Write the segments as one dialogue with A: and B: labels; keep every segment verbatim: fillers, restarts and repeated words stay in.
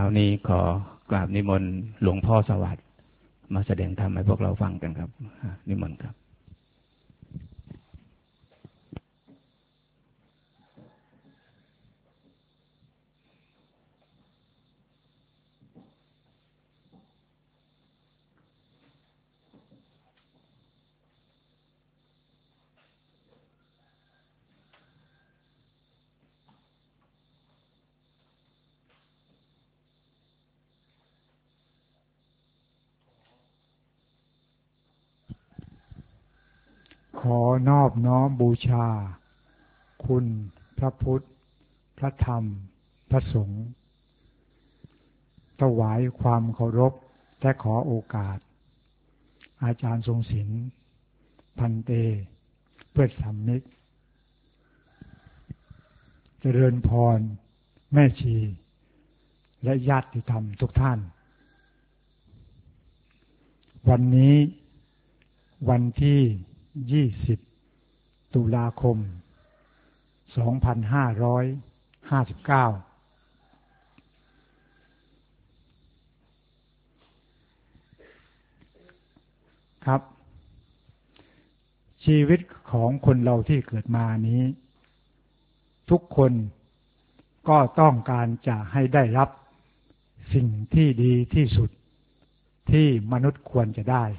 A: าวนี้ขอกราบนิมนต์หลวงพ่อสวัสดิ์มาแสดงธรรมให้พวกเราฟังกันครับนิมนต์ครับ
B: ขอนอบน้อมบูชาคุณพระพุทธพระธรรมพระสงฆ์ถวายความเคารพและขอโอกาสอาจารย์ทรงศิลป์พันเตเพื่อนสามมิตรเจริญพรแม่ชีและญาติธรรมทุกท่านวันนี้วันที่ยี่สิบตุลาคมสองพันห้าร้อยห้าสิบเก้าครับชีวิตของคนเราที่เกิดมานี้ทุกคนก็ต้องการจะให้ได้รับสิ่งที่ดีที่สุดที่มนุษย์ควรจะได้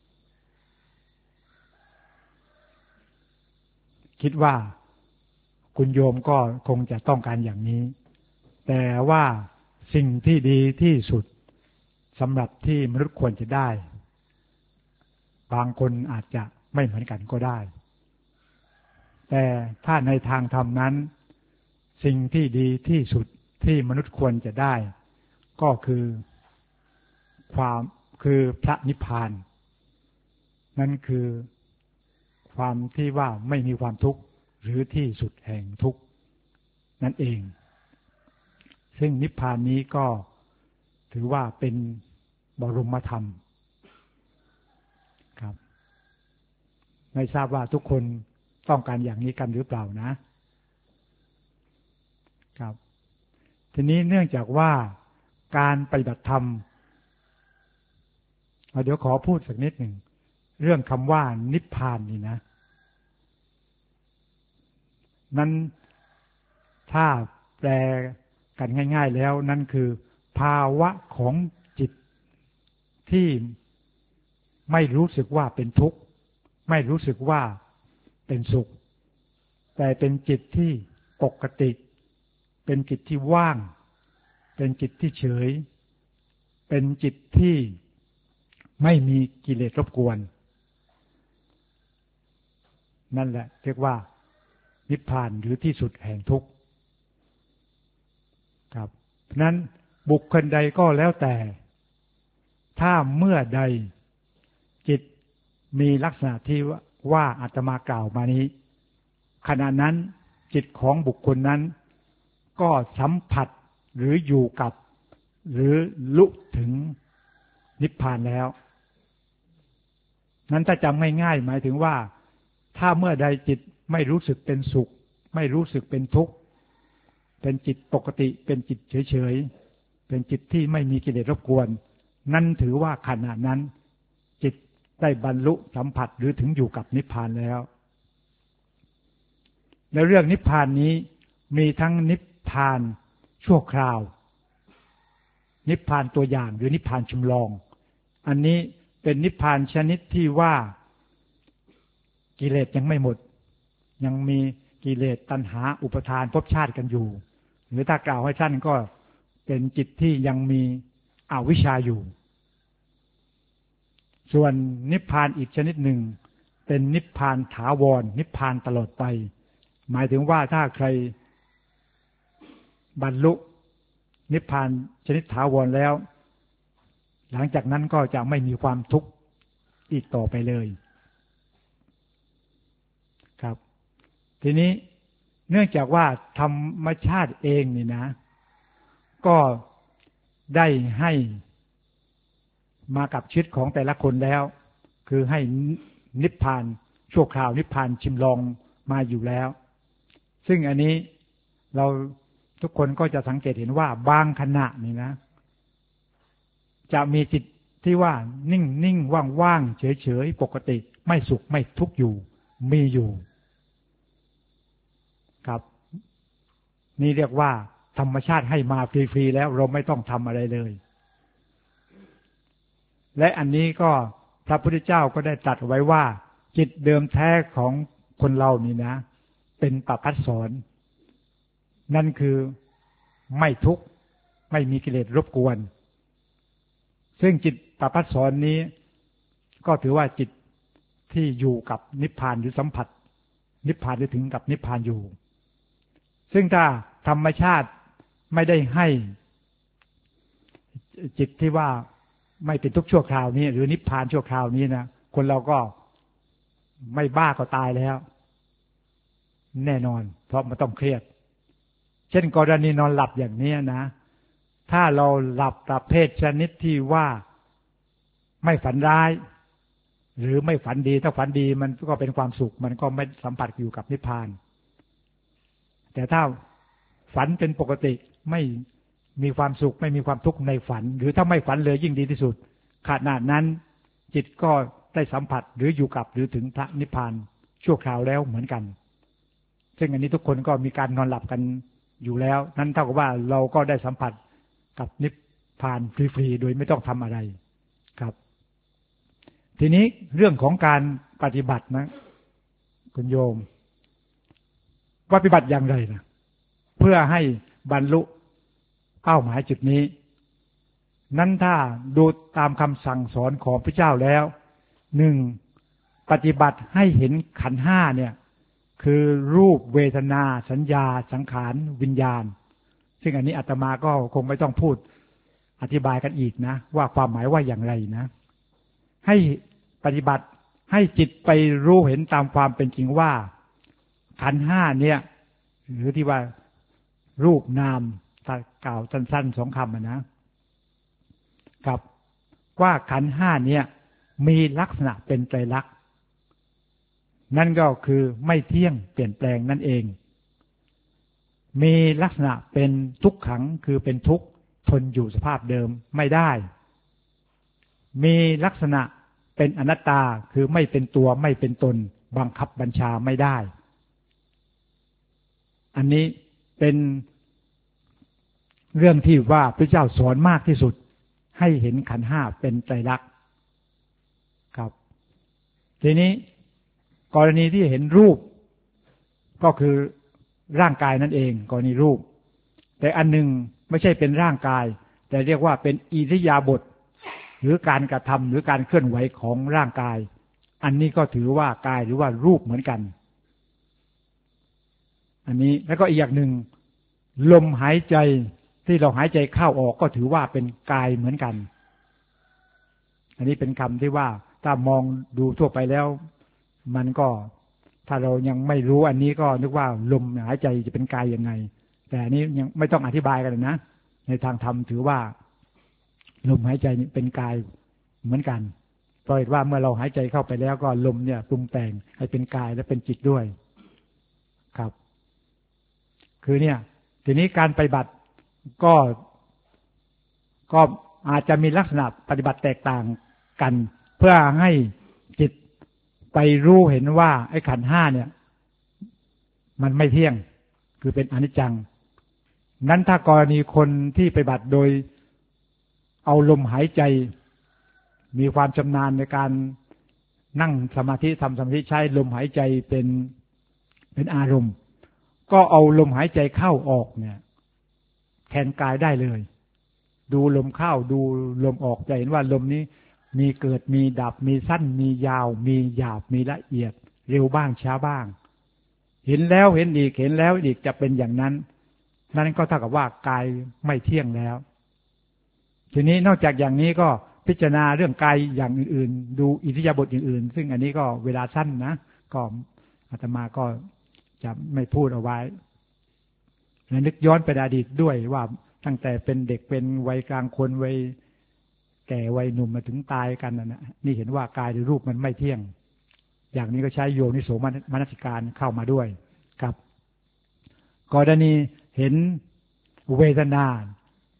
B: คิดว่าคุณโยมก็คงจะต้องการอย่างนี้แต่ว่าสิ่งที่ดีที่สุดสำหรับที่มนุษย์ควรจะได้บางคนอาจจะไม่เหมือนกันก็ได้แต่ถ้าในทางธรรมนั้นสิ่งที่ดีที่สุดที่มนุษย์ควรจะได้ก็คือความคือพระนิพพานนั่นคือความที่ว่าไม่มีความทุกข์หรือที่สุดแห่งทุกข์นั่นเองซึ่งนิพพานนี้ก็ถือว่าเป็นบรมธรรมครับไม่ทราบว่าทุกคนต้องการอย่างนี้กันหรือเปล่านะครับทีนี้เนื่องจากว่าการปฏิบัติธรรมเดี๋ยวขอพูดสักนิดหนึ่งเรื่องคำว่านิพพานนี่นะนั้นถ้าแปลกันง่ายๆแล้วนั่นคือภาวะของจิตที่ไม่รู้สึกว่าเป็นทุกข์ไม่รู้สึกว่าเป็นสุขแต่เป็นจิตที่ปกติเป็นจิตที่ว่างเป็นจิตที่เฉยเป็นจิตที่ไม่มีกิเลสรบกวนนั่นแหละเรียกว่านิพพานหรือที่สุดแห่งทุกข์ครับเพราะนั้นบุคคลใดก็แล้วแต่ถ้าเมื่อใดจิตมีลักษณะที่ว่าอาตมากล่าวมานี้ขณะนั้นจิตของบุคคลนั้นก็สัมผัสหรืออยู่กับหรือลุถึงนิพพานแล้วนั้นถ้าจำง่ายๆหมายถึงว่าถ้าเมื่อใดจิตไม่รู้สึกเป็นสุขไม่รู้สึกเป็นทุกข์เป็นจิตปกติเป็นจิตเฉยๆเป็นจิตที่ไม่มีกิเลสรบกวนนั่นถือว่าขณะนั้นจิตได้บรรลุสัมผัสหรือถึงอยู่กับนิพพานแล้วในเรื่องนิพพานนี้มีทั้งนิพพานชั่วคราวนิพพานตัวอย่างหรือนิพพานจำลองอันนี้เป็นนิพพานชนิดที่ว่ากิเลสยังไม่หมดยังมีกิเลสตัณหาอุปทานภพชาติกันอยู่หรือถ้ากล่าวให้สั้นก็เป็นจิตที่ยังมีอวิชชาอยู่ส่วนนิพพานอีกชนิดหนึ่งเป็นนิพพานถาวรนิพพานตลอดไปหมายถึงว่าถ้าใครบรรลุนิพพานชนิดถาวรแล้วหลังจากนั้นก็จะไม่มีความทุกข์อีกต่อไปเลยครับทีนี้เนื่องจากว่าธรรมชาติเองนี่นะก็ได้ให้มากับชีวิตของแต่ละคนแล้วคือให้นิพพานชั่วคราวนิพพานชิมลองมาอยู่แล้วซึ่งอันนี้เราทุกคนก็จะสังเกตเห็นว่าบางขณะนี่นะจะมีจิตที่ว่านิ่งนิ่งว่างว่างเฉยเฉยปกติไม่สุขไม่ทุกข์อยู่มีอยู่ครับนี่เรียกว่าธรรมชาติให้มาฟรีๆแล้วเราไม่ต้องทำอะไรเลยและอันนี้ก็พระพุทธเจ้าก็ได้ตรัสไว้ว่าจิตเดิมแท้ของคนเรานี่นะเป็นปปัสสรนั่นคือไม่ทุกข์ไม่มีกิเลสรบกวนซึ่งจิตปปัสสรนี้ก็ถือว่าจิตที่อยู่กับนิพพานหรือสัมผัสนิพพานหรือถึงกับนิพพานอยู่ซึ่งถ้าธรรมชาติไม่ได้ให้จิตที่ว่าไม่เป็นทุกข์ชั่วคราวนี้หรือนิพพานชั่วคราวนี้นะคนเราก็ไม่บ้าก็ตายแล้วแน่นอนเพราะมันต้องเครียดเช่นกรณีนอนหลับอย่างนี้นะถ้าเราหลับประเภทชนิดที่ว่าไม่ฝันร้ายหรือไม่ฝันดีถ้าฝันดีมันก็เป็นความสุขมันก็ไม่สัมผัสอยู่กับนิพพานแต่ถ้าฝันเป็นปกติไม่มีความสุขไม่มีความทุกข์ในฝันหรือถ้าไม่ฝันเลยยิ่งดีที่สุดขณะนั้นจิตก็ได้สัมผัสหรืออยู่กับหรือถึงพระนิพพานชั่วคราวแล้วเหมือนกันซึ่งอันนี้ทุกคนก็มีการนอนหลับกันอยู่แล้วนั้นเท่ากับว่าเราก็ได้สัมผัสกับนิพพานฟรีๆโดยไม่ต้องทำอะไรครับทีนี้เรื่องของการปฏิบัตินะคุณโยมปฏิบัติอย่างไรนะเพื่อให้บรรลุเป้าหมายจุดนี้นั้นถ้าดูตามคำสั่งสอนของพระเจ้าแล้วหนึ่งปฏิบัติให้เห็นขันธ์ห้าเนี่ยคือรูปเวทนาสัญญาสังขารวิญญาณซึ่งอันนี้อาตมาก็คงไม่ต้องพูดอธิบายกันอีกนะว่าความหมายว่าอย่างไรนะให้ปฏิบัติให้จิตไปรู้เห็นตามความเป็นจริงว่าขันธ์ห้าเนี่ยหรือที่ว่ารูปนามถ้ากล่าวสั้นๆสองคำนะกับว่าขันธ์ห้าเนี่ยมีลักษณะเป็นไตรลักษณ์นั่นก็คือไม่เที่ยงเปลี่ยนแปลงนั่นเองมีลักษณะเป็นทุกขังคือเป็นทุกข์ทนอยู่สภาพเดิมไม่ได้มีลักษณะเป็นอนัตตาคือไม่เป็นตัวไม่เป็นตนบังคับบัญชาไม่ได้อันนี้เป็นเรื่องที่ว่าพระเจ้าสอนมากที่สุดให้เห็นขันธ์ห้าเป็นไตรลักษณ์ครับทีนี้กรณีที่เห็นรูปก็คือร่างกายนั่นเองกรณีรูปแต่อันหนึ่งไม่ใช่เป็นร่างกายแต่เรียกว่าเป็นอิริยาบถหรือการกระทำหรือการเคลื่อนไหวของร่างกายอันนี้ก็ถือว่ากายหรือว่ารูปเหมือนกันอันนี้แล้วก็อีกอย่างหนึ่งลมหายใจที่เราหายใจเข้าออกก็ถือว่าเป็นกายเหมือนกันอันนี้เป็นคำที่ว่าถ้ามองดูทั่วไปแล้วมันก็ถ้าเรายังไม่รู้อันนี้ก็นึกว่าลมหายใจจะเป็นกายยังไงแต่อันนี้ยังไม่ต้องอธิบายกันเลยนะในทางธรรมถือว่าลมหายใจเป็นกายเหมือนกันเพราะว่าเมื่อเราหายใจเข้าไปแล้วก็ลมเนี่ยปรุงแต่งให้เป็นกายและเป็นจิตด้วยครับคือเนี่ยทีนี้การปฏิบัติก็ก็อาจจะมีลักษณะปฏิบัติแตกต่างกันเพื่อให้จิตไปรู้เห็นว่าไอ้ขันธ์ห้าเนี่ยมันไม่เที่ยงคือเป็นอนิจจังนั้นถ้ากรณีคนที่ปฏิบัติโดยเอาลมหายใจมีความชำนาญในการนั่งสมาธิทำสมาธิใช้ลมหายใจเป็นเป็นอารมณ์ก็เอาลมหายใจเข้าออกเนี่ยแทนกายได้เลยดูลมเข้าดูลมออกจะเห็นว่าลมนี้มีเกิดมีดับมีสั้นมียาวมีหยาบมีละเอียดเร็วบ้างช้าบ้างเห็นแล้วเห็นอีกเห็นแล้วอีกจะเป็นอย่างนั้นนั่นก็เท่ากับว่ากายไม่เที่ยงแล้วทีนี้นอกจากอย่างนี้ก็พิจารณาเรื่องกายอย่างอื่นๆดูอิริยาบถอย่างอื่นซึ่งอันนี้ก็เวลาสั้นนะก็อาตมาก็จะไม่พูดเอาไว้และนึกย้อนไปอดีตด้วยว่าตั้งแต่เป็นเด็กเป็นวัยกลางคนวัยแก่วัยหนุ่มมาถึงตายกันนะนี่เห็นว่ากายหรือรูปมันไม่เที่ยงอย่างนี้ก็ใช้โยนิโสมนสิการเข้ามาด้วยครับกรณีเห็นเวทนา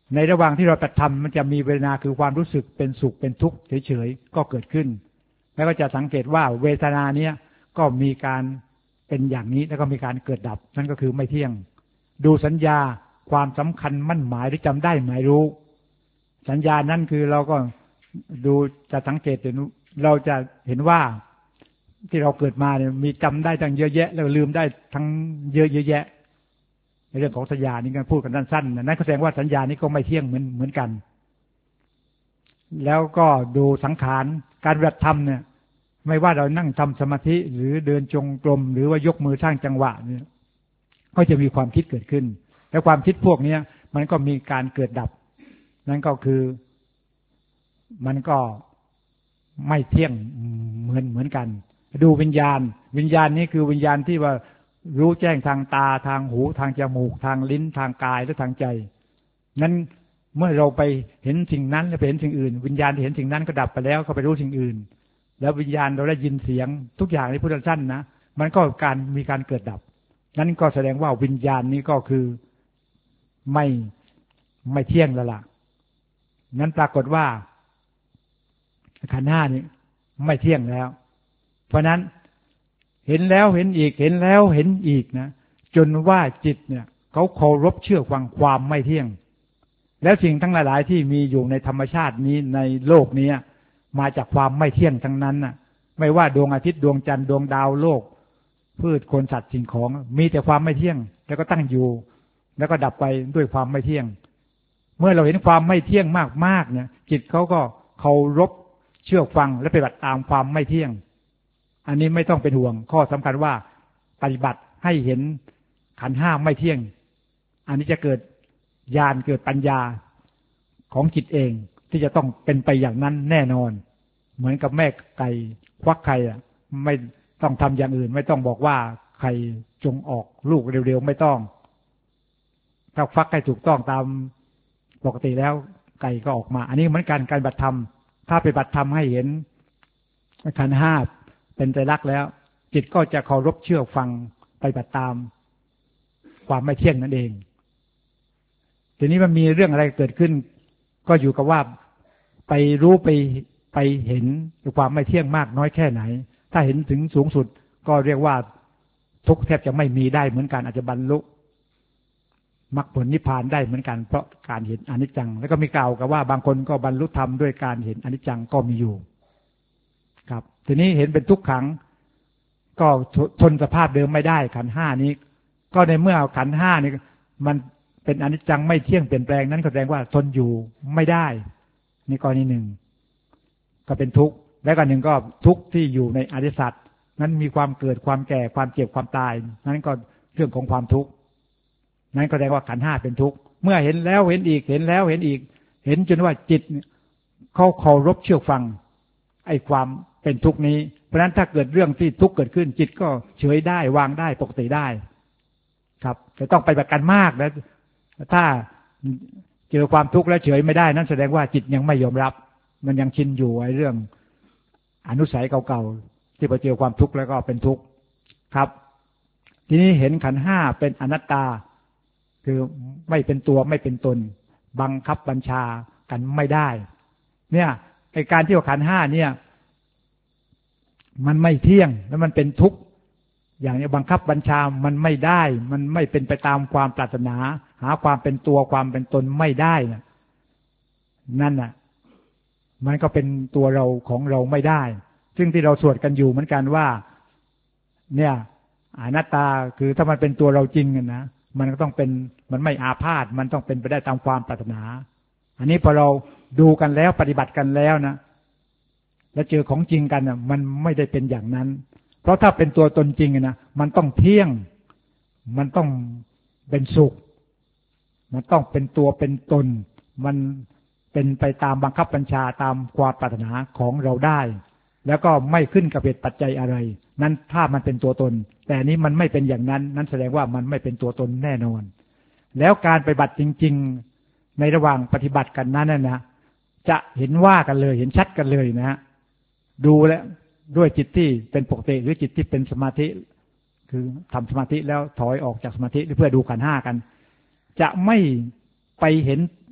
B: ในระหว่างที่เราปฏิธรรมมันจะมีเวทนาคือความรู้สึกเป็นสุขเป็นทุกข์เฉยๆก็เกิดขึ้นแล้วก็จะสังเกตว่าเวทนาเนี้ยก็มีการเป็นอย่างนี้แล้วก็มีการเกิดดับนั่นก็คือไม่เที่ยงดูสัญญาความสำคัญมั่นหมายหรือจำได้หมายรู้สัญญานั่นคือเราก็ดูจะสังเกตเราจะเห็นว่าที่เราเกิดมาเนี่ยมีจำได้ตั้งเยอะแยะแล้วลืมได้ทั้งเยอะแยะในเรื่องของสัญญานี่กันพูดกันสั้นๆนั่นก็แสดงว่าสัญญานี้ก็ไม่เที่ยงเหมือนเหมือนกันแล้วก็ดูสังขารการปฏิบัติธรรมเนี่ยไม่ว่าเรานั่งทำสมาธิหรือเดินจงกรมหรือว่ายกมือสร้างจังหวะเนี่ยก็จะมีความคิดเกิดขึ้นและความคิดพวกนี้มันก็มีการเกิดดับนั่นก็คือมันก็ไม่เที่ยงเหมือนเหมือนกันดูวิญญาณวิญญาณนี้คือวิญญาณที่ว่ารู้แจ้งทางตาทางหูทางจมูกทางลิ้นทางกายและทางใจนั้นเมื่อเราไปเห็นสิ่งนั้นแล้วไปเห็นสิ่งอื่นวิญญาณที่เห็นสิ่งนั้นก็ดับไปแล้วก็ไปรู้สิ่งอื่นแล้ววิญญาณเราได้ยินเสียงทุกอย่างในพุทธสั้นนะมันก็การมีการเกิดดับนั้นก็แสดงว่าวิญญาณนี้ก็คือไม่ไม่เที่ยงแล้วล่ะนั้นปรากฏว่าขันธ์ห้านี้ไม่เที่ยงแล้วเพราะนั้นเห็นแล้วเห็นอีกเห็นแล้วเห็นอีกนะจนว่าจิตเนี่ยเขาเคารพเชื่อฟังความไม่เที่ยงแล้วสิ่งทั้งหลายๆที่มีอยู่ในธรรมชาตินี้ในโลกนี้มาจากความไม่เที่ยงทั้งนั้นน่ะไม่ว่าดวงอาทิตย์ดวงจันทร์ดวงดาวโลกพืชคนสัตว์สิ่งของมีแต่ความไม่เที่ยงแล้วก็ตั้งอยู่แล้วก็ดับไปด้วยความไม่เที่ยงเมื่อเราเห็นความไม่เที่ยงมากๆเนี่ยจิตเขาก็เคารพเชื่อฟังและปฏิบัติตามความไม่เที่ยงอันนี้ไม่ต้องเป็นห่วงข้อสำคัญว่าปฏิบัติให้เห็นขันธ์ห้าไม่เที่ยงอันนี้จะเกิดญาณเกิดปัญญาของจิตเองที่จะต้องเป็นไปอย่างนั้นแน่นอนเหมือนกับแม่ไก่ควักไข่อ่ะไม่ต้องทำอย่างอื่นไม่ต้องบอกว่าไข่จงออกลูกเร็วๆไม่ต้องถ้าฟักให้ถูกต้องตามปกติแล้วไก่ก็ออกมาอันนี้เหมือนกันการปฏิบัติธรรมถ้าไปปฏิบัติธรรมให้เห็นขันธ์ห้าเป็นไตรลักษณ์แล้วจิตก็จะเคารพเชื่อฟังไปปฏิบัติตามความไม่เที่ยงนั่นเองทีนี้มันมีเรื่องอะไรเกิดขึ้นก็อยู่กับว่าไปรู้ไปไปเห็นความไม่เที่ยงมากน้อยแค่ไหนถ้าเห็นถึงสูงสุดก็เรียกว่าทุกข์แทบจะไม่มีได้เหมือนกันอาจจะบรรลุมรรคผลนิพพานได้เหมือนกันเพราะการเห็นอนิจจังแล้วก็มีกล่าวกับว่าบางคนก็บรรลุธรรมด้วยการเห็นอนิจจังก็มีอยู่ครับทีนี้เห็นเป็นทุกขังก็ทนสภาพเดิมไม่ได้ขันธ์ห้านี้ก็ในเมื่อขันธ์ห้านี้มันเป็นอนิจจังไม่เที่ยงเปลี่ยนแปลงนั้นแสดงว่าทนอยู่ไม่ได้นี่กรณีหนึ่งก็เป็นทุกข์และก็หนึ่งก็ทุกข์ที่อยู่ในอริยสัจนั้นมีความเกิดความแก่ความเจ็บความตายนั้นก็เรื่องของความทุกข์นั้นก็แสดงว่าขันธ์ห้าเป็นทุกข์เมื่อเห็นแล้วเห็นอีกเห็นแล้วเห็นอีกเห็นจนว่าจิตเขาเคารพเชื่อฟังไอ้ความเป็นทุกข์นี้เพราะฉะนั้นถ้าเกิดเรื่องที่ทุกข์เกิดขึ้นจิตก็เฉยได้วางได้ปกติได้ครับแต่ต้องไปประกันมากนะถ้าเจอความทุกข์แล้วเฉยไม่ได้นั้นแสดงว่าจิตยังไม่ยอมรับมันยังชินอยู่ไอ้เรื่องอนุสัยเก่าๆที่พอเจอความทุกข์แล้วก็เป็นทุกข์ครับทีนี้เห็นขันธ์ห้าเป็นอนัตตาคือไม่เป็นตัวไม่เป็นตนบังคับบัญชากันไม่ได้เนี่ยไอ้การที่ว่าขันธ์ห้าเนี่ยมันไม่เที่ยงแล้วมันเป็นทุกข์อย่างนี้บังคับบัญชามันไม่ได้มันไม่เป็นไปตามความปรารถนาหาความเป็นตัวความเป็นตนไม่ได้นะนั่นน่ะมันก็เป็นตัวเราของเราไม่ได้ซึ่งที่เราสวดกันอยู่เหมือนกันว่าเนี่ยอนัตตาคือถ้ามันเป็นตัวเราจริงนะมันก็ต้องเป็นมันไม่อาพาธมันต้องเป็นไปได้ตามความปรารถนาอันนี้พอเราดูกันแล้วปฏิบัติกันแล้วนะแล้วเจอของจริงกันนะมันไม่ได้เป็นอย่างนั้นเพราะถ้าเป็นตัวตนจริงนะมันต้องเที่ยงมันต้องเป็นสุขมันต้องเป็นตัวเป็นตนมันเป็นไปตามบังคับบัญชาตามความปรารถนาของเราได้แล้วก็ไม่ขึ้นกับเหตุปัจจัยอะไรนั้นถ้ามันเป็นตัวตนแต่นี้มันไม่เป็นอย่างนั้นนั้นแสดงว่ามันไม่เป็นตัวตนแน่นอนแล้วการปฏิบัติจริงๆในระหว่างปฏิบัติกันนั้นนะจะเห็นว่ากันเลยเห็นชัดกันเลยนะฮะดูแล้วด้วยจิตที่เป็นปกติหรือจิตที่เป็นสมาธิคือทำสมาธิแล้วถอยออกจากสมาธิเพื่อดูขันธ์ห้ากันจะไม่ไปเห็น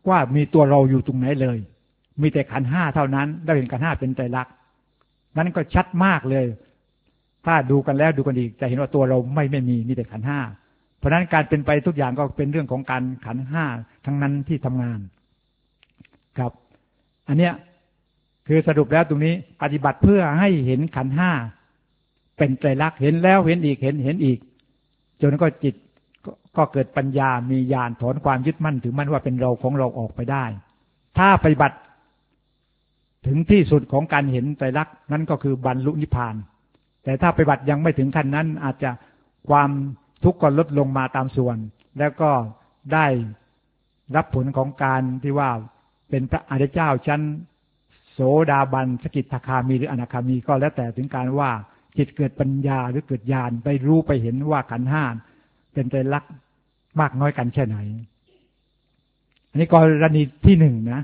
B: ว่ามีตัวเราอยู่ตรงไหนเลยมีแต่ขันธ์ห้าเท่านั้นได้เห็นขันธ์ห้าเป็นไตรลักษณ์นั้นก็ชัดมากเลยถ้าดูกันแล้วดูกันอีกจะเห็นว่าตัวเราไม่ไม่มีมีแต่ขันธ์ห้าเพราะฉะนั้นการเป็นไปทุกอย่างก็เป็นเรื่องของการขันธ์ห้าทั้งนั้นที่ทำงานครับอันเนี้ยคือสรุปแล้วตรงนี้ปฏิบัติเพื่อให้เห็นขันธ์ห้าเป็นไตรลักษณ์เห็นแล้วเห็นอีกเห็นเห็นอีกจนก็จิตก็เกิดปัญญามีญาณถอนความยึดมั่นถือมั่นว่าเป็นเราของเราออกไปได้ถ้าปฏิบัติถึงที่สุดของการเห็นไตรลักษณ์นั้นก็คือบรรลุนิพพานแต่ถ้าปฏิบัติยังไม่ถึงขั้นนั้นอาจจะความทุกข์ก็ลดลงมาตามส่วนแล้วก็ได้รับผลของการที่ว่าเป็นพระอริยเจ้าชั้นโสดาบันสกิทาคามีหรืออนาคามีก็แล้วแต่ถึงการว่าจิตเกิดปัญญาหรือเกิดญาณไปรู้ไปเห็นว่าขันธ์ห้าเป็นไตรลักษณ์มากน้อยกันแค่ไหนอันนี้กรณีที่หนึ่งนะ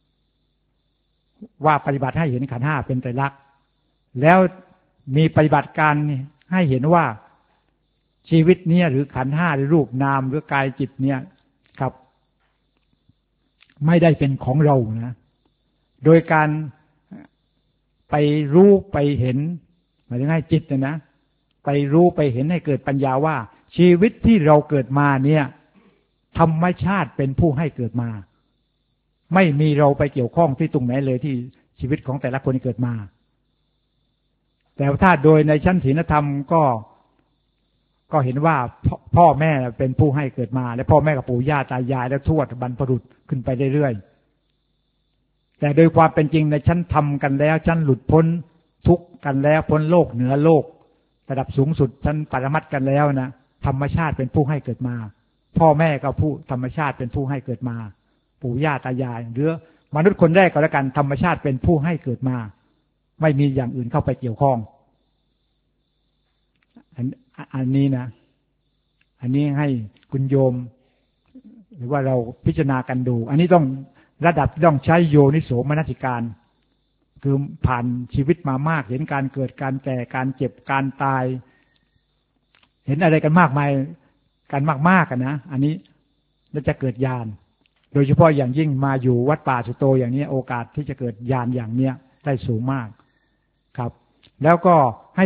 B: ว่าปฏิบัติให้เห็นขันธ์ห้าเป็นไตรลักษณ์แล้วมีปฏิบัติการให้เห็นว่าชีวิตเนี้ยหรือขันธ์ห้าหรือรูปนามหรือกายจิตเนี่ยครับไม่ได้เป็นของเรานะโดยการไปรู้ไปเห็นหมายถึงให้จิตนะนะไปรู้ไปเห็นให้เกิดปัญญาว่าชีวิตที่เราเกิดมาเนี่ยธรรมชาติเป็นผู้ให้เกิดมาไม่มีเราไปเกี่ยวข้องที่ตรงไหนเลยที่ชีวิตของแต่ละคนที่เกิดมาแต่ถ้าโดยในชั้นศีลธรรมก็ก็เห็นว่าพ่อแม่เป็นผู้ให้เกิดมาและพ่อแม่กับปู่ย่าตายายและทวดบรรพบุรุษขึ้นไปเรื่อยๆแต่โดยความเป็นจริงในชั้นธรรมกันแล้วชั้นหลุดพ้นทุกข์กันแล้วพ้นโลกเหนือโลกระดับสูงสุดชั้นปรมัตถ์กันแล้วนะธรรมชาติเป็นผู้ให้เกิดมาพ่อแม่ก็ผู้ธรรมชาติเป็นผู้ให้เกิดมาปู่ย่าตายายหรือมนุษย์คนแรกก็แล้วกันธรรมชาติเป็นผู้ให้เกิดมาไม่มีอย่างอื่นเข้าไปเกี่ยวข้องอันอันนี้นะอันนี้ให้คุณโยมหรือว่าเราพิจารณากันดูอันนี้ต้องระดับต้องใช้โยนิโสมนสิการคือผ่านชีวิตมามากเห็นการเกิดการแก่การเจ็บการตายเห็นอะไรกันมากมายกันมากๆกันนะอันนี้แล้วจะเกิดญาณโดยเฉพาะอย่างยิ่งมาอยู่วัดป่าสุโตอย่างนี้โอกาสที่จะเกิดญาณอย่างเนี้ยได้สูงมากครับแล้วก็ให้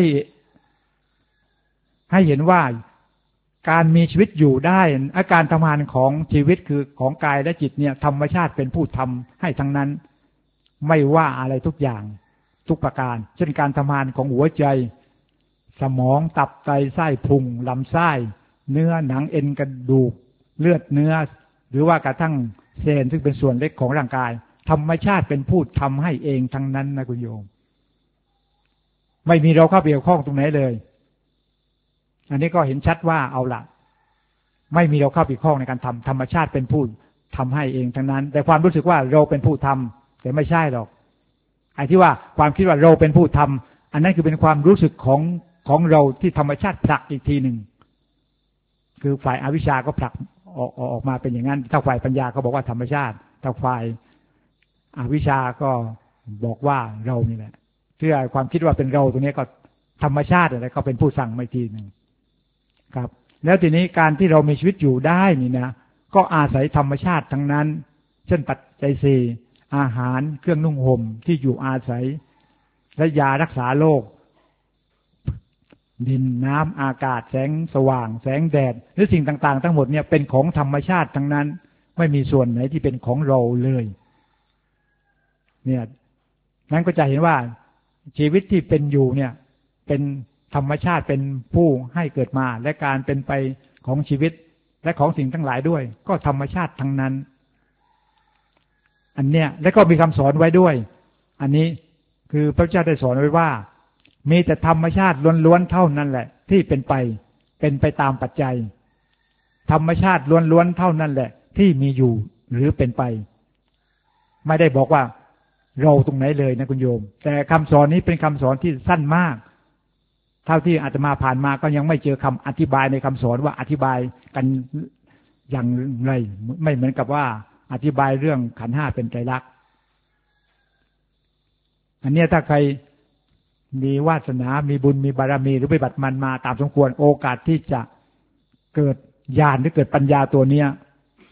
B: ให้เห็นว่าการมีชีวิตอยู่ได้อาการทำงานของชีวิตคือของกายและจิตเนี่ยธรรมชาติเป็นผู้ทำให้ทั้งนั้นไม่ว่าอะไรทุกอย่างทุกประการเช่นการทำงานของหัวใจสมองตับไตไส้พุงลำไส้เนื้อหนังเอ็นกระดูกเลือดเนื้อหรือว่ากระทั่งเซลล์ซึ่งเป็นส่วนเล็กของร่างกายธรรมชาติเป็นผู้ทำให้เองทั้งนั้นนะคุณโยมไม่มีเราเข้าไปเกี่ยวข้องตรงไหนเลยอันนี้ก็เห็นชัดว่าเอาละไม่มีเราเข้าไปเกี่ยวข้องในการทำธรรมชาติเป็นผู้ทำให้เองทั้งนั้นแต่ความรู้สึกว่าเราเป็นผู้ทำแต่ไม่ใช่หรอกไอ้ที่ว่าความคิดว่าเราเป็นผู้ทำอันนั้นคือเป็นความรู้สึกของของเราที่ธรรมชาติผลักอีกทีหนึ่งคือฝ่ายอวิชชาก็ผลักออกออกมาเป็นอย่างนั้นถ้าฝ่ายปัญญาก็บอกว่าธรรมชาติถ้าฝ่ายอวิชชาก็บอกว่าเรานี่แหละเพื่อความคิดว่าเป็นเราตรงนี้ก็ธรรมชาติอะไรก็เป็นผู้สั่งมาอีกทีหนึ่งครับแล้วทีนี้การที่เรามีชีวิตอยู่ได้นี่นะก็อาศัยธรรมชาติทั้งนั้นเช่นปัจจัยสี่อาหารเครื่องนุ่งห่มที่อยู่อาศัยและยารักษาโรคดินน้ำอากาศแสงสว่างแสงแดดหรือสิ่งต่างๆทั้งหมดเนี่ยเป็นของธรรมชาติทั้งนั้นไม่มีส่วนไหนที่เป็นของเราเลยเนี่ยนั้นก็จะเห็นว่าชีวิตที่เป็นอยู่เนี่ยเป็นธรรมชาติเป็นผู้ให้เกิดมาและการเป็นไปของชีวิตและของสิ่งทั้งหลายด้วยก็ธรรมชาติทั้งนั้นอันเนี้ยและก็มีคำสอนไว้ด้วยอันนี้คือพระเจ้าได้สอนไว้ว่ามีแต่ธรรมชาติล้วนๆเท่านั้นแหละที่เป็นไปเป็นไปตามปัจจัยธรรมชาติล้วนๆเท่านั้นแหละที่มีอยู่หรือเป็นไปไม่ได้บอกว่าเราตรงไหนเลยนะคุณโยมแต่คำสอนนี้เป็นคำสอนที่สั้นมากเท่าที่อาตมาผ่านมาก็ยังไม่เจอคำอธิบายในคำสอนว่าอธิบายกันอย่างไรไม่เหมือนกับว่าอธิบายเรื่องขันธ์ห้าเป็นไตรลักษณ์อันนี้ถ้าใครมีวาสนามีบุญมีบารมีหรือปฏิบัติมันมาตามสมควรโอกาสที่จะเกิดญาณหรือเกิดปัญญาตัวเนี้ย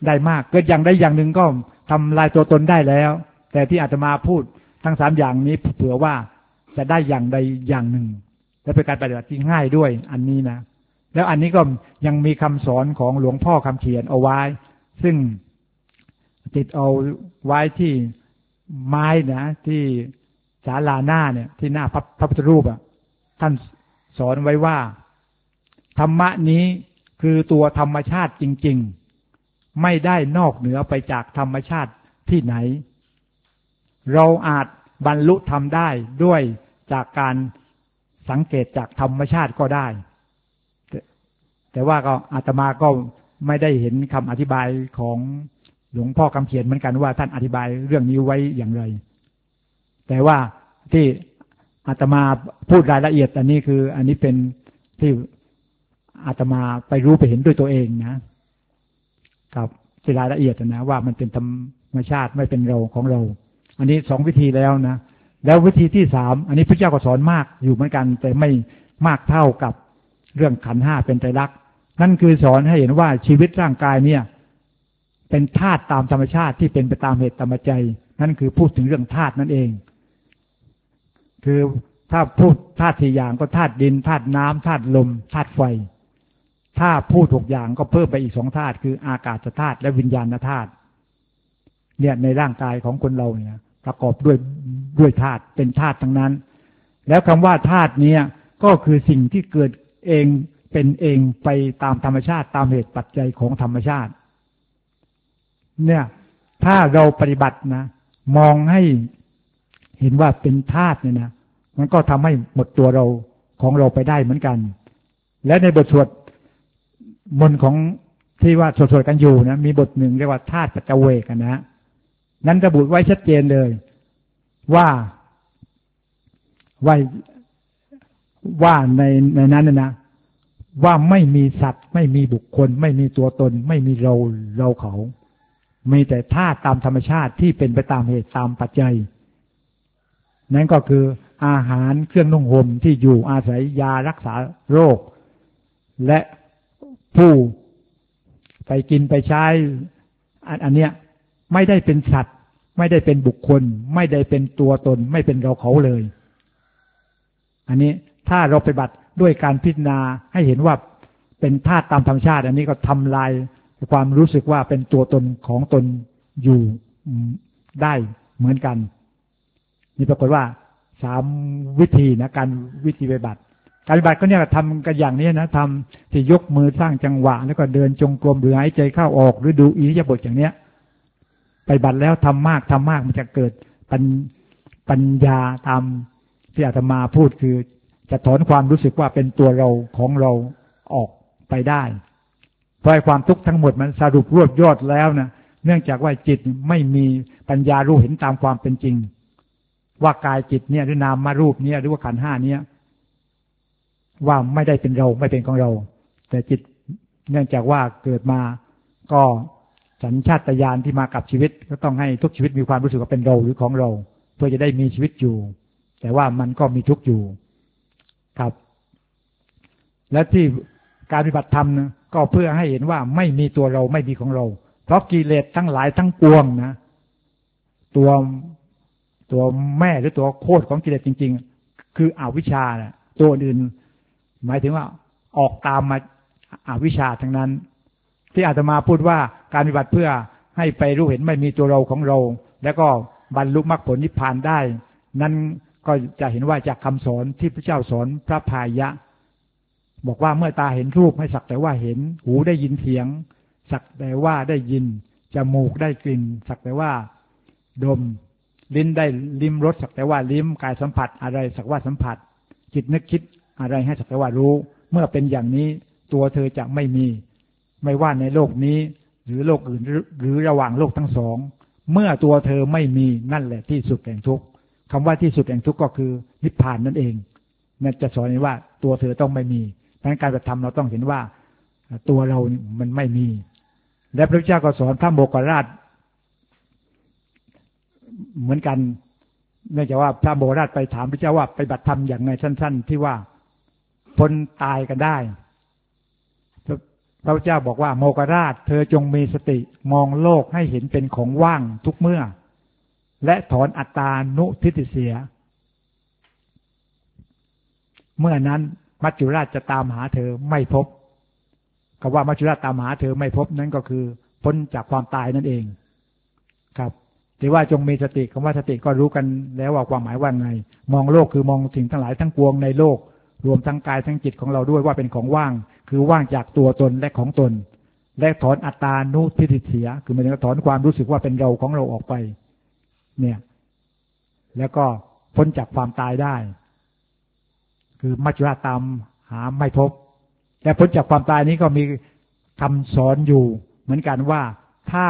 B: ได้มากเกิดอย่างใดอย่างหนึ่งก็ทำลายตัวตนได้แล้วแต่ที่อาตมาพูดทั้งสามอย่างนี้เผื่อว่าจะได้อย่างใดอย่างหนึ่งและเป็นการปฏิบัติที่ง่ายด้วยอันนี้นะแล้วอันนี้ก็ยังมีคำสอนของหลวงพ่อคำเขียนเอาไว้ซึ่งติดเอาไว้ที่ไม้นะที่ศาลาหน้าเนี่ยที่หน้าพระพระพุทธรูปอ่ะท่านสอนไว้ว่าธรรมะนี้คือตัวธรรมชาติจริงๆไม่ได้นอกเหนือไปจากธรรมชาติที่ไหนเราอาจบรรลุธรรมได้ด้วยจากการสังเกตจากธรรมชาติก็ได้แต่ว่าก็อาตมาก็ไม่ได้เห็นคำอธิบายของหลวงพ่อคำเขียนเหมือนกันว่าท่านอธิบายเรื่องนี้ไว้อย่างไรแต่ว่าที่อาตมาพูดรายละเอียดอันนี้คืออันนี้เป็นที่อาตมาไปรู้ไปเห็นด้วยตัวเองนะกับที่รายละเอียดนะว่ามันเป็นธรรมชาติไม่เป็นเราของเราอันนี้สองวิธีแล้วนะแล้ววิธีที่สามอันนี้พระเจ้าก็สอนมากอยู่เหมือนกันแต่ไม่มากเท่ากับเรื่องขันธ์ห้าเป็นไตรลักษณ์นั่นคือสอนให้เห็นว่าชีวิตร่างกายเนี่ยเป็นธาตุตามธรรมชาติที่เป็นไปตามเหตุตามปัจจัยนั่นคือพูดถึงเรื่องธาตุนั่นเองคือถ้าพูดธาตุสี่อย่างก็ธาตุดินธาตุน้ำธาตุลมธาตุไฟถ้าพูดหกอย่างก็เพิ่มไปอีกสองธาตุคืออากาศธาตุและวิญญาณธาตุเนี่ยในร่างกายของคนเราเนี่ยประกอบด้วยด้วยธาตุเป็นธาตุทั้งนั้นแล้วคำว่าธาตุนี้ก็คือสิ่งที่เกิดเองเป็นเองไปตามธรรมชาติตามเหตุปัจจัยของธรรมชาติเนี่ยถ้าเราปฏิบัตินะมองให้เห็นว่าเป็นธาตุเนี่ยนะมันก็ทำให้หมดตัวเราของเราไปได้เหมือนกันและในบทสวดมนต์ของที่ว่าสวดๆกันอยู่นะมีบทหนึ่งเรียกว่าธาตุปัจจเวกนะนั้นระบุไว้ชัดเจนเลยว่าว่าว่าในในนั้นนะว่าไม่มีสัตว์ไม่มีบุคคลไม่มีตัวตนไม่มีเราเราเขามีแต่ธาตุตามธรรมชาติที่เป็นไปตามเหตุตามปัจจัยนั่นก็คืออาหารเครื่องนุ่งห่มที่อยู่อาศัยยารักษาโรคและผู้ไปกินไปใช้อันอันเนี้ยไม่ได้เป็นสัตว์ไม่ได้เป็นบุคคลไม่ได้เป็นตัวตนไม่เป็นเราเขาเลยอันนี้ถ้าเราปฏิบัติด้วยการพิจารณาให้เห็นว่าเป็นธาตุตามธรรมชาติอันนี้ก็ทำลายความรู้สึกว่าเป็นตัวตนของตนอยู่ได้เหมือนกันนี่ปรากฏว่าสามวิธีนะการวิธีปฏิบัติการปฏิบัติก็เนี่ยทำกันอย่างนี้นะทำที่ยกมือสร้างจังหวะแล้วก็เดินจงกรมหรือหายใจเข้าออกหรือดูอิริยาบถอย่างเนี้ยปฏิบัติแล้วทำมากทำมากมันจะเกิดปัญปัญญาตามที่อาตมาพูดคือจะถอนความรู้สึกว่าเป็นตัวเราของเราออกไปได้เพราะความทุกข์ทั้งหมดมันสรุปรวบยอดแล้วนะเนื่องจากว่าจิตไม่มีปัญญารู้เห็นตามความเป็นจริงว่ากายจิตเนี่ยหรือนามมารูปเนี่ยหรือว่าขันธ์ห้าเนี่ยว่าไม่ได้เป็นเราไม่เป็นของเราแต่จิตเนื่องจากว่าเกิดมาก็สัญชาตญาณที่มากับชีวิตก็ต้องให้ทุกชีวิตมีความรู้สึกว่าเป็นเราหรือของเราเพื่อจะได้มีชีวิตอยู่แต่ว่ามันก็มีทุกข์อยู่ครับและที่การปฏิบัติธรรมนะก็เพื่อให้เห็นว่าไม่มีตัวเราไม่มีของเราเพราะกิเลสทั้งหลายทั้งปวงนะตัวตัวแม่หรือตัวโคตรของกิเลสจริงๆคืออวิชชานะตัวอื่นหมายถึงว่าออกตามมาอวิชชาทั้งนั้นที่อาตมาพูดว่าการปฏิบัติเพื่อให้ไปรู้เห็นไม่มีตัวเราของเราแล้วก็บรรลุมรรคผลนิพพานได้นั้นก็จะเห็นว่าจากคำสอนที่พระเจ้าสอนพระพายะบอกว่าเมื่อตาเห็นรูปให้สักแต่ว่าเห็นหูได้ยินเสียงสักแต่ว่าได้ยินจมูกได้กลิ่นสักแต่ว่าดมลิ้นได้ลิ้มรสสักแต่ว่าลิ้มกายสัมผัสอะไรสักว่าสัมผัสจิตนึกคิดอะไรให้สักแต่ว่ารู้เมื่อเป็นอย่างนี้ตัวเธอจะไม่มีไม่ว่าในโลกนี้หรือโลกอื่นหรือระหว่างโลกทั้งสองเมื่อตัวเธอไม่มีนั่นแหละที่สุดแห่งทุกข์คำว่าที่สุดแห่งทุกข์ก็คือนิพพานนั่นเองนั่นจะสอนว่าตัวเธอต้องไม่มีดังนั้นการปฏิบัติธรรมเราต้องเห็นว่าตัวเรามันไม่มีและพระพุทธเจ้าก็สอนพระโมคคัลลานะเหมือนกันเนื่องจากว่าพระโมคคัลลานะไปถามพระเจ้าว่าปฏิบัติธรรมอย่างไรสั้นๆที่ว่าพ้นตายกันได้พระพุทธเจ้าบอกว่าโมคคราชเธอจงมีสติมองโลกให้เห็นเป็นของว่างทุกเมื่อและถอนอัตตานุทิฏฐิเสียเมื่อนั้นมัจจุราชจะตามหาเธอไม่พบคำว่ามัจจุราชตามหาเธอไม่พบนั้นก็คือพ้นจากความตายนั่นเองครับแต่ว่าจงมีสติคำว่าสติก็รู้กันแล้วว่าความหมายว่าไงมองโลกคือมองสิ่งทั้งหลายทั้งปวงในโลกรวมทั้งกายทั้งจิตของเราด้วยว่าเป็นของว่างคือว่างจากตัวตนและของตนและถอนอัตตานุทิฏฐิเสียคือหมายถึงถอนความรู้สึกว่าเป็นเราของเราออกไปเนี่ยแล้วก็พ้นจากความตายได้คือมัจจุราชตามหาไม่พบและพ้นจากความตายนี้ก็มีคำสอนอยู่เหมือนกันว่าถ้า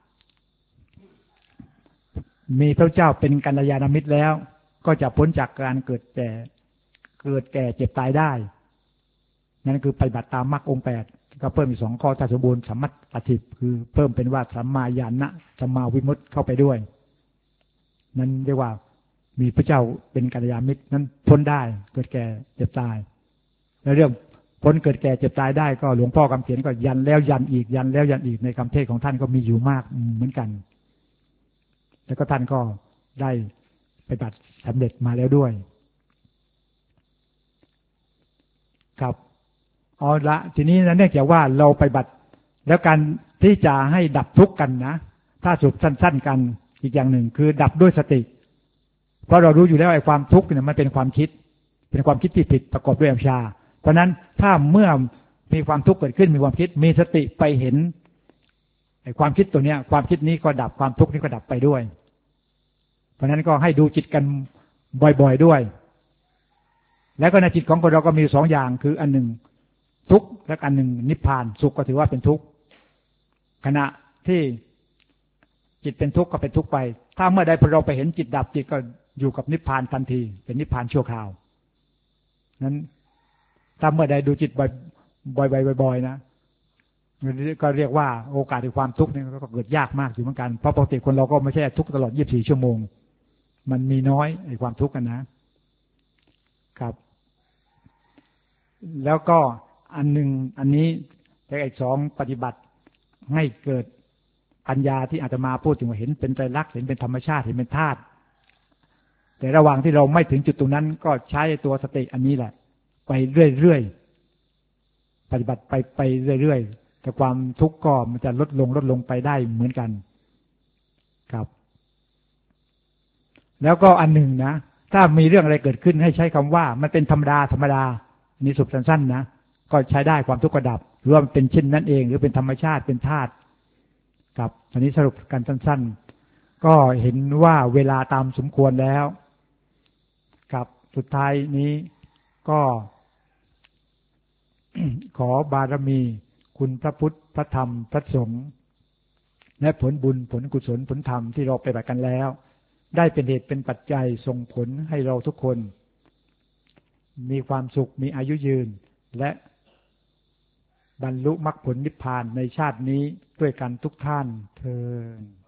B: มีพระเจ้าเป็นกัลยาณมิตรแล้วก็จะพ้นจากการเกิดแก่เกิดแก่เจ็บตายได้นั่นคือปฏิบัติตามมรรคองค์แปดก็เพิ่มอีกสองข้อถ้าสมบูรณ์สัมมัตติคือเพิ่มเป็นว่าสัมมาญาณะสัมมาวิมุตติเข้าไปด้วยนั่นเรียกว่ามีพระเจ้าเป็นกัลยาณมิตรนั้นพ้นได้เกิดแก่เจ็บตายแล้วเรื่องพ้นเกิดแก่เจ็บตายได้ก็หลวงพ่อคำเขียนก็ยันแล้วยันอีกยันแล้วยันอีกในคำเทศของท่านก็มีอยู่มากเหมือนกันแล้วก็ท่านก็ได้ปฏิบัติสำเร็จมาแล้วด้วยครับเอาละทีนี้นะเนื่องจากว่าเราปฏิบัติแล้วการที่จะให้ดับทุกข์กันนะถ้าสรุปสั้นๆกันอีกอย่างหนึ่งคือดับด้วยสติเพราะเรารู้อยู่แล้วไอ้ความทุกข์เนี่ยมันเป็นความคิดเป็นความคิดที่ผิดประกอบด้วยอวิชชาเพราะนั้นถ้าเมื่อมีความทุกข์เกิดขึ้นมีความคิดมีสติไปเห็นไอ้ความคิดตัวเนี้ยความคิดนี้ก็ดับความทุกข์นี้ก็ดับไปด้วยเพราะนั้นก็ให้ดูจิตกันบ่อยๆด้วยแล้วก็ในจิตของคนเราก็มีสองอย่างคืออันหนึ่งทุกข์และอันหนึ่งนิพพานสุขก็ถือว่าเป็นทุกข์ขณะที่จิตเป็นทุกข์ก็เป็นทุกข์ไปถ้าเมื่อใดเราไปเห็นจิตดับจิตก็อยู่กับนิพพานทันทีเป็นนิพพานชั่วคราวนั้นถ้าเมื่อใดดูจิตบ่อยๆบ่อยๆนะก็เรียกว่าโอกาสในความทุกข์นี่ก็เกิดยากมากอยู่เหมือนกันเพราะปกติคนเราก็ไม่ใช่ทุกข์ตลอดยี่สิบสี่ชั่วโมงมันมีน้อยไอ้ความทุกข์กันนะครับแล้วก็อันหนึ่งอันนี้แต่อีกสองปฏิบัติให้เกิดปัญญาที่อาจจะมาพูดถึงว่าเห็นเป็นไตรลักษณ์เห็นเป็นธรรมชาติเห็นเป็นธาตุแต่ระหว่างที่เราไม่ถึงจุดตรงนั้นก็ใช้ตัวสติอันนี้แหละไปเรื่อยๆปฏิบัติไปไปเรื่อยๆแต่ความทุกข์ก็มันจะลดลงลดลงไปได้เหมือนกันครับแล้วก็อันหนึ่งนะถ้ามีเรื่องอะไรเกิดขึ้นให้ใช้คำว่ามันเป็นธรรมดาธรรมดานี่สุดสั้นๆนะก็ใช้ได้ความทุกข์ก็ดับหรือว่ามันเป็นเช่นนั้นเองหรือเป็นธรรมชาติเป็นธาตุครับอันนี้สรุปกันสั้นๆก็เห็นว่าเวลาตามสมควรแล้วครับสุดท้ายนี้ก็ ขอบารมีคุณพระพุทธพระธรรมพระสงฆ์และผลบุญผลกุศลผลธรรมที่เราไปบัติกันแล้วได้เป็นเหตุเป็นปัจจัยส่งผลให้เราทุกคนมีความสุขมีอายุยืนและบรรลุมรรคผลนิพพานในชาตินี้ด้วยกันทุกท่านเทอญ